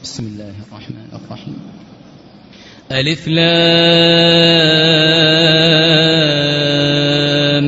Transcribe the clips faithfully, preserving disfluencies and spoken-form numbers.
بسم الله الرحمن الرحيم. ألف لام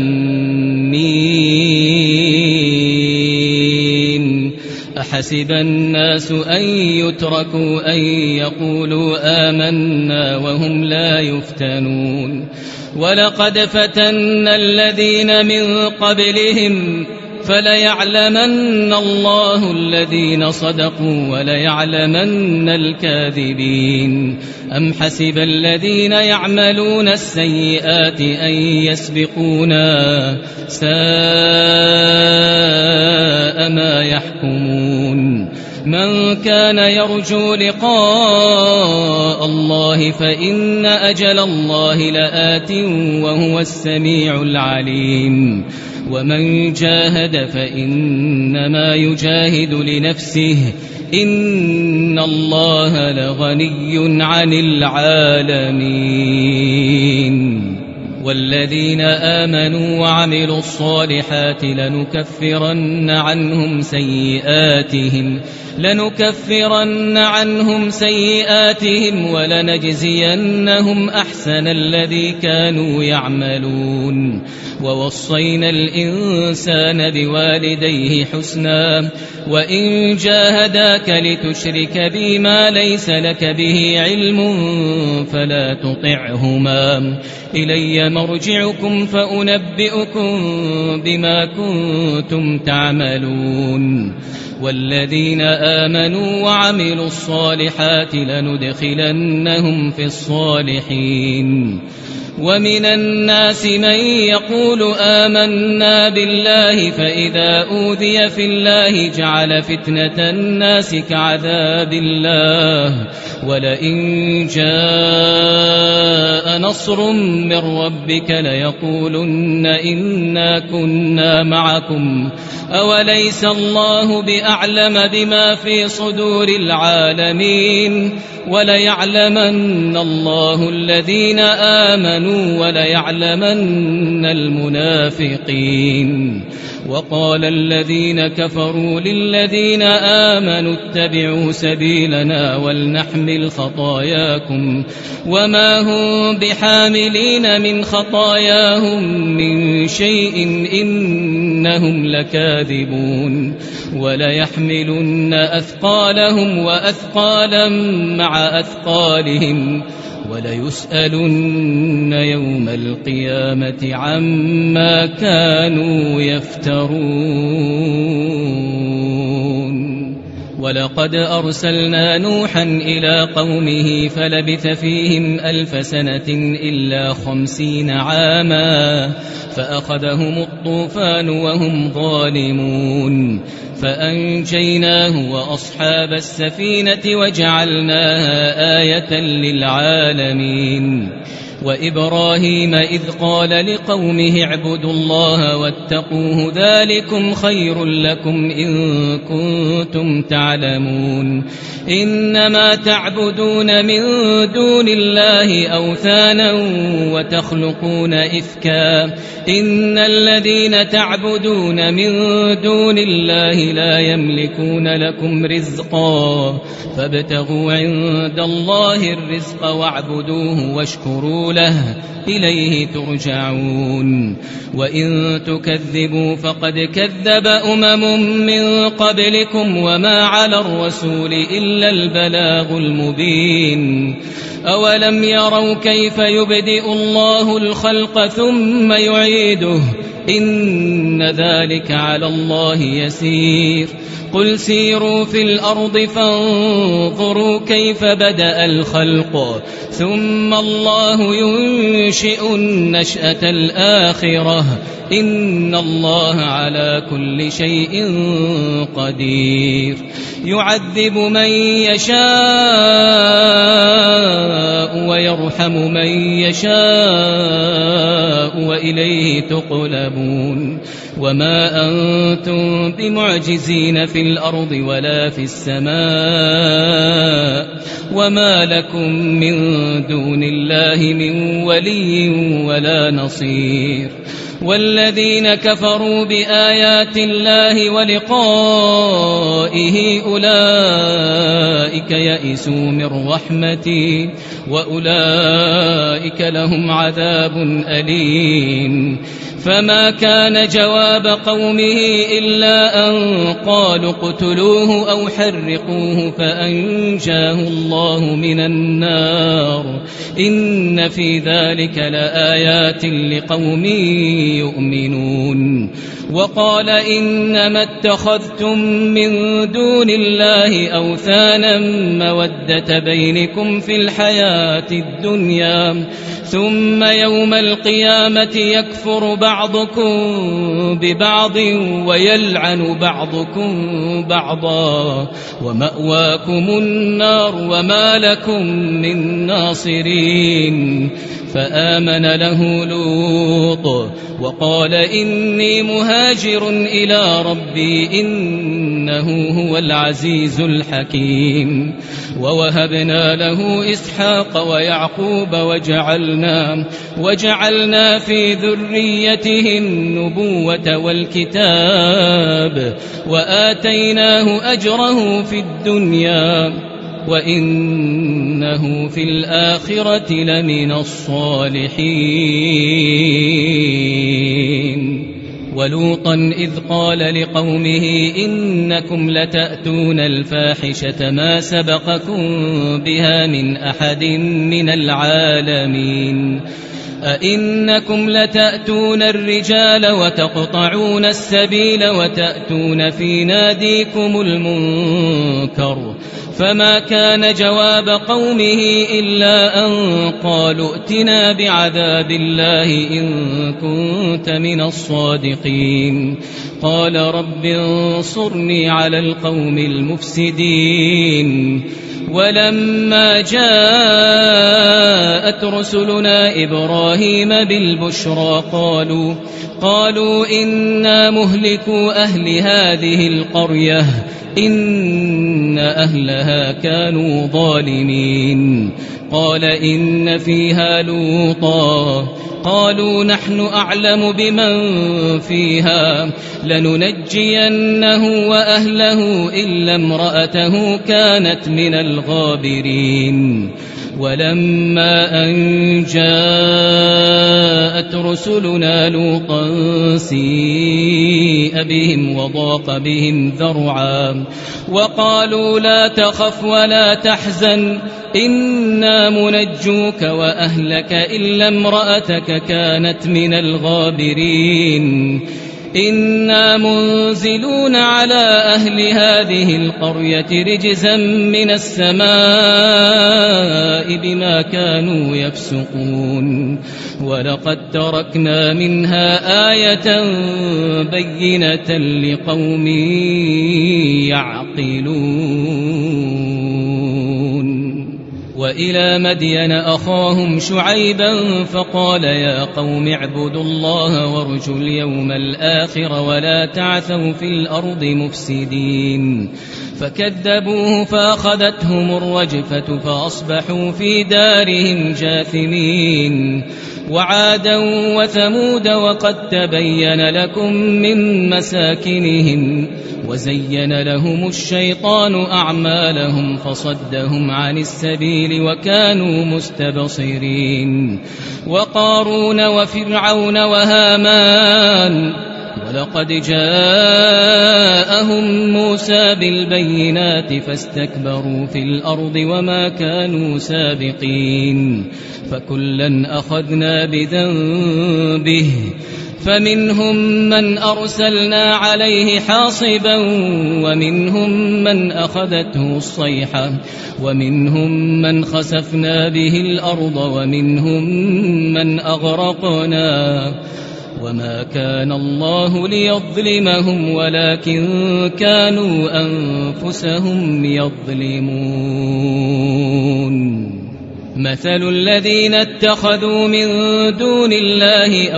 ميم. أحسب الناس أن يتركوا أن يقولوا آمنا وهم لا يفتنون. ولقد فتنا الذين من قبلهم فليعلمن الله الذين صدقوا وليعلمن الكاذبين. أم حسب الذين يعملون السيئات أن يسبقونا ساء ما يحكمون. من كان يرجو لقاء الله فإن أجل الله لآت وهو السميع العليم. ومن جاهد فإنما يجاهد لنفسه إن الله لغني عن العالمين. والذين آمنوا وعملوا الصالحات لنكفرن عنهم سيئاتهم لنكفرن عنهم سيئاتهم ولنجزينهم أحسن الذي كانوا يعملون. ووصينا الإنسان بوالديه حسنا وإن جاهداك لتشرك بي ما ليس لك به علم فلا تطعهما إلي مرجعكم فأنبئكم بما كنتم تعملون. والذين آمنوا وعملوا الصالحات لندخلنهم في الصالحين. ومن الناس من يقول آمنا بالله فإذا أوذي في الله جعل فتنة الناس كعذاب الله ولئن جاء نصر من ربك ليقولن إنا كنا معكم أوليس الله بأعلم بما في صدور العالمين. وليعلمن الله الذين آمنوا وليعلمن المنافقين. وقال الذين كفروا للذين آمنوا اتبعوا سبيلنا ولنحمل خطاياكم وما هم بحاملين من خطاياهم من شيء إنهم لكاذبون. وليحملن أثقالهم وأثقالا مع أثقالهم وليسألن يوم القيامة عما كانوا يفترون. ولقد أرسلنا نوحا إلى قومه فلبث فيهم ألف سنة إلا خمسين عاما فأخذهم الطوفان وهم ظالمون فأنجيناه وأصحاب السفينة وجعلناها آية للعالمين. وإبراهيم إذ قال لقومه اعبدوا الله واتقوه ذلكم خير لكم إن كنتم تعلمون. إنما تعبدون من دون الله أوثانا وتخلقون إفكا إن الذين تعبدون من دون الله لا يملكون لكم رزقا فابتغوا عند الله الرزق واعبدوه واشكروا له إليه ترجعون. وإن تكذبوا فقد كذب أمم من قبلكم وما على الرسول إلا البلاغ المبين. أولم يروا كيف يبدئ الله الخلق ثم يعيده إن ذلك على الله يسير. قل سيروا في الأرض فانظروا كيف بدأ الخلق ثم الله ينشئ النشأة الآخرة إن الله على كل شيء قدير. يعذب من يشاء ويرحم من يشاء وإليه تقلبون. وما أنتم بمعجزين في الأرض ولا في السماء وما لكم من دون الله من ولي ولا نصير. والذين كفروا بآيات الله ولقائه أولئك يئسوا من رحمتي وأولئك لهم عذاب أليم. فما كان جواب قومه إلا أن قالوا اقتلوه أو حرقوه فأنجاه الله من النار. إن في ذلك لآيات لقوم يؤمنون. وقال إنما اتخذتم من دون الله أوثانا مودة بينكم في الحياة الدنيا ثم يوم القيامة يكفر بعضكم ببعض ويلعن بعضكم بعضا ومأواكم النار وما لكم من ناصرين. فآمن له لوط وقال إني مهاجر إلى ربي إنه هو العزيز الحكيم. ووهبنا له إسحاق ويعقوب وجعلنا, وجعلنا في ذريته النبوة والكتاب وآتيناه أجره في الدنيا وإنه في الآخرة لمن الصالحين. ولوطا إذ قال لقومه إنكم لتأتون الفاحشة ما سبقكم بها من أحد من العالمين. أئنكم لتأتون الرجال وتقطعون السبيل وتأتون في ناديكم المنكر. فما كان جواب قومه إلا أن قالوا ائتنا بعذاب الله إن كنت من الصادقين. قال رب انصرني على القوم المفسدين. ولما جاءت رسلنا إبراهيم بالبشرى قالوا, قالوا إنا مهلكوا أهل هذه القرية إن أهلها كانوا ظالمين. قال إن فيها لوطا قالوا نحن أعلم بمن فيها لننجينه وأهله إلا امرأته كانت من الغابرين. ولما أن جاءت رسلنا لوطا سيء بهم وضاق بهم ذرعا وقالوا لا تخف ولا تحزن إنا منجوك وأهلك إلا امرأتك كانت من الغابرين. إنا منزلون على أهل هذه القرية رجزا من السماء بما كانوا يفسقون. ولقد تركنا منها آية بينة لقوم يعقلون. وإلى مدين أخاهم شعيبا فقال يا قوم اعبدوا الله وارجوا اليوم الآخر ولا تعثوا في الأرض مفسدين. فكذبوه فأخذتهم الرجفة فأصبحوا في دارهم جاثمين. وعادا وثمود وقد تبين لكم من مساكنهم وزين لهم الشيطان أعمالهم فصدهم عن السبيل وكانوا مستبصرين. وقارون وفرعون وهامان ولقد جاءهم موسى بالبينات فاستكبروا في الأرض وما كانوا سابقين. فكلا أخذنا بذنبه فمنهم من أرسلنا عليه حاصبا ومنهم من أخذته الصيحة ومنهم من خسفنا به الأرض ومنهم من أغرقنا. وما كان الله ليظلمهم ولكن كانوا أنفسهم يظلمون. مثل الذين اتخذوا من دون الله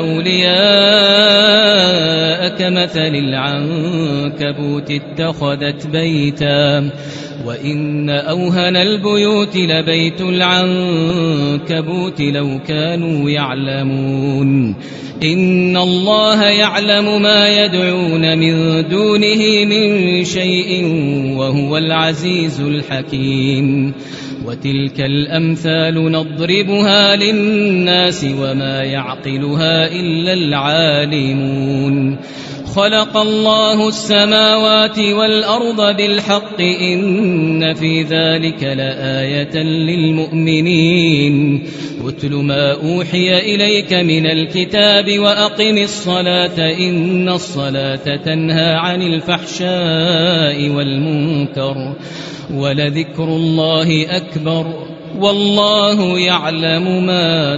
أولياء كمثل العنكبوت اتخذت بيتا وإن أوهن البيوت لبيت العنكبوت لو كانوا يعلمون إن الله يعلم ما يدعون من دونه من شيء وهو العزيز الحكيم وتلك الأمثال نضربها للناس وما يعقلها إلا العالمون خلق الله السماوات والأرض بالحق إن في ذلك لآية للمؤمنين اتل ما أوحي إليك من الكتاب وأقم الصلاة إن الصلاة تنهى عن الفحشاء والمنكر ولذكر الله أكبر والله يعلم ما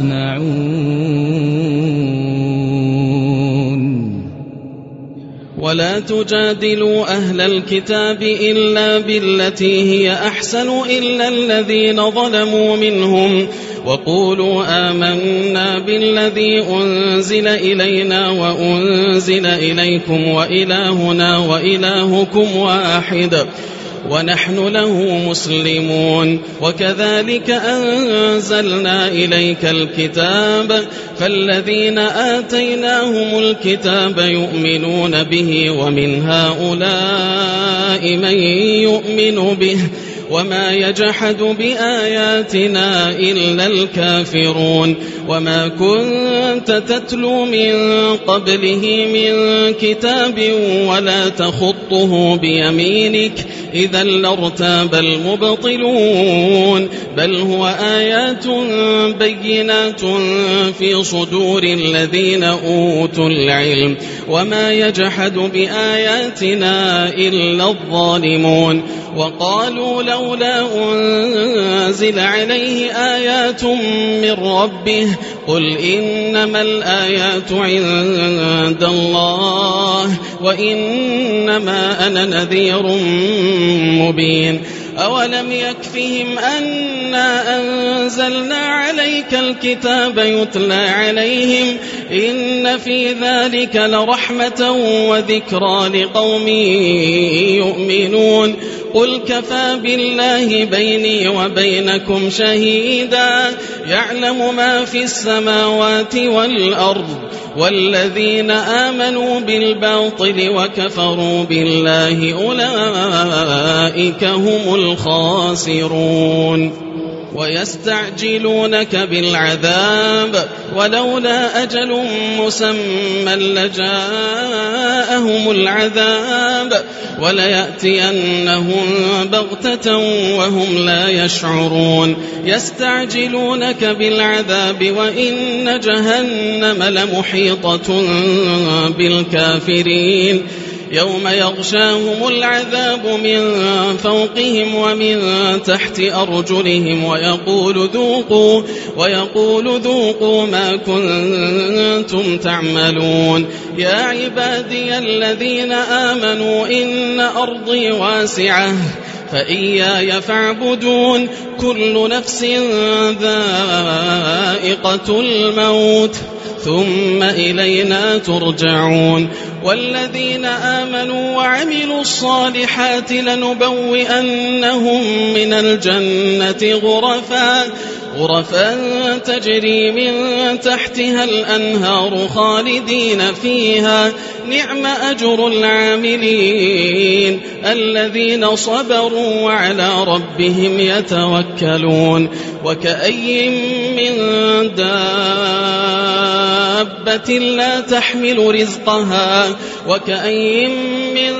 تصنعون ولا تجادلوا أهل الكتاب إلا بالتي هي أحسن إلا الذين ظلموا منهم وقولوا آمنا بالذي أنزل إلينا وأنزل إليكم وإلهنا وإلهكم واحد ونحن له مسلمون وكذلك أنزلنا إليك الكتاب فالذين آتيناهم الكتاب يؤمنون به ومن هؤلاء من يؤمن به وما يجحد بآياتنا إلا الكافرون وما كنت تتلو من قبله من كتاب ولا تخطه بيمينك إذا لارتاب المبطلون بل هو آيات بينات في صدور الذين أوتوا العلم وما يجحد بآياتنا إلا الظالمون وقالوا لولا أنزل عليه آيات من ربه قل إنما الآيات عند الله وإنما أنا نذير مبين أولم يكفهم أنا أنزلنا عليك الكتاب يتلى عليهم إن في ذلك لرحمة وذكرى لقوم يؤمنون قل كفى بالله بيني وبينكم شهيدا يعلم ما في السماوات والأرض والذين آمنوا بالباطل وكفروا بالله أولئك هم الخاسرون ويستعجلونك بالعذاب ولولا أجل مسمى لجاءهم العذاب وليأتينهم بغتة وهم لا يشعرون يستعجلونك بالعذاب وإن جهنم لمحيطة بالكافرين يوم يغشاهم العذاب من فوقهم ومن تحت أرجلهم ويقول ذوقوا ويقول ذوقوا ما كنتم تعملون يا عبادي الذين آمنوا إن أرضي واسعة فإياي فاعبدون كل نفس ذائقة الموت ثم إلينا ترجعون والذين آمنوا وعملوا الصالحات لنبوئنهم من الجنة غرفا غرفا تجري من تحتها الأنهار خالدين فيها نعم أجر العاملين الذين صبروا وعلى ربهم يتوكلون وكأي من دابة لا تحمل رزقها وكأي من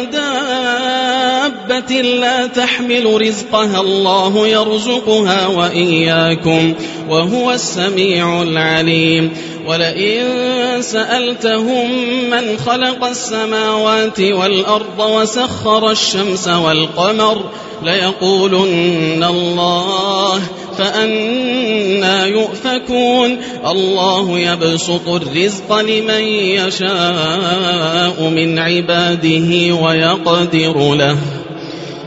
دابة لا تحمل رزقها الله يرزقها وإياكم وهو السميع العليم ولئن سألتهم من خلق السماوات والأرض وسخر الشمس والقمر ليقولن الله فأنى يؤفكون الله يبسط الرزق لمن يشاء من عباده ويقدر له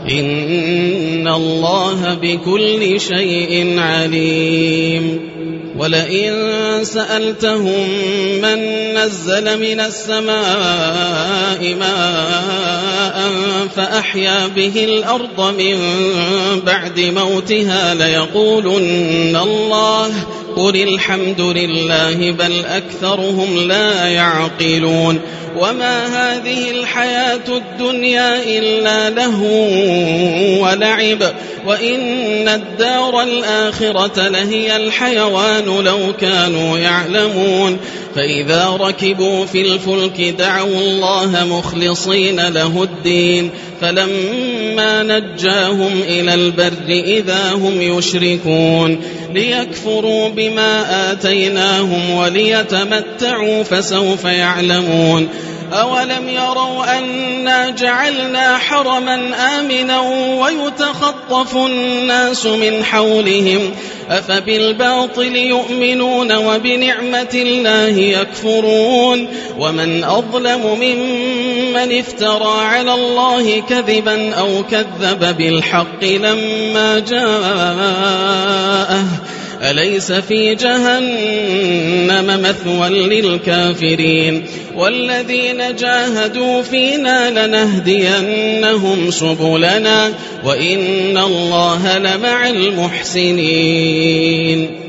إن الله بكل شيء عليم ولئن سألتهم من نزل من السماء ماء فأحيا به الأرض من بعد موتها ليقولن الله قل الحمد لله بل أكثرهم لا يعقلون وما هذه الحياة الدنيا إلا لهو ولعب وإن الدار الآخرة لهي الحيوان لو كانوا يعلمون فإذا ركبوا في الفلك دعوا الله مخلصين له الدين فلما نجاهم إلى البر إذا هم يشركون ليكفروا بما آتيناهم وليتمتعوا فسوف يعلمون أولم يروا أنا جعلنا حرما آمنا ويتخطف الناس من حولهم أفبالباطل يؤمنون وبنعمة الله يكفرون ومن أظلم ممن افترى على الله كذبا أو كذب بالحق لما جاءه أليس في جهنم مثوى للكافرين والذين جاهدوا فينا لنهدينهم سبلنا وإن الله لمع المحسنين